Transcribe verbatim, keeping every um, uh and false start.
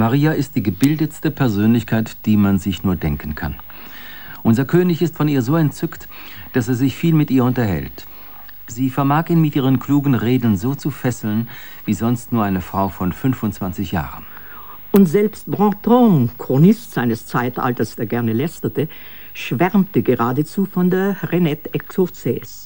Maria ist die gebildetste Persönlichkeit, die man sich nur denken kann. Unser König ist von ihr so entzückt, dass er sich viel mit ihr unterhält. Sie vermag ihn mit ihren klugen Reden so zu fesseln, wie sonst nur eine Frau von fünfundzwanzig Jahren. Und selbst Brantôme, Chronist seines Zeitalters, der gerne lästerte, schwärmte geradezu von der Renette Exorcès.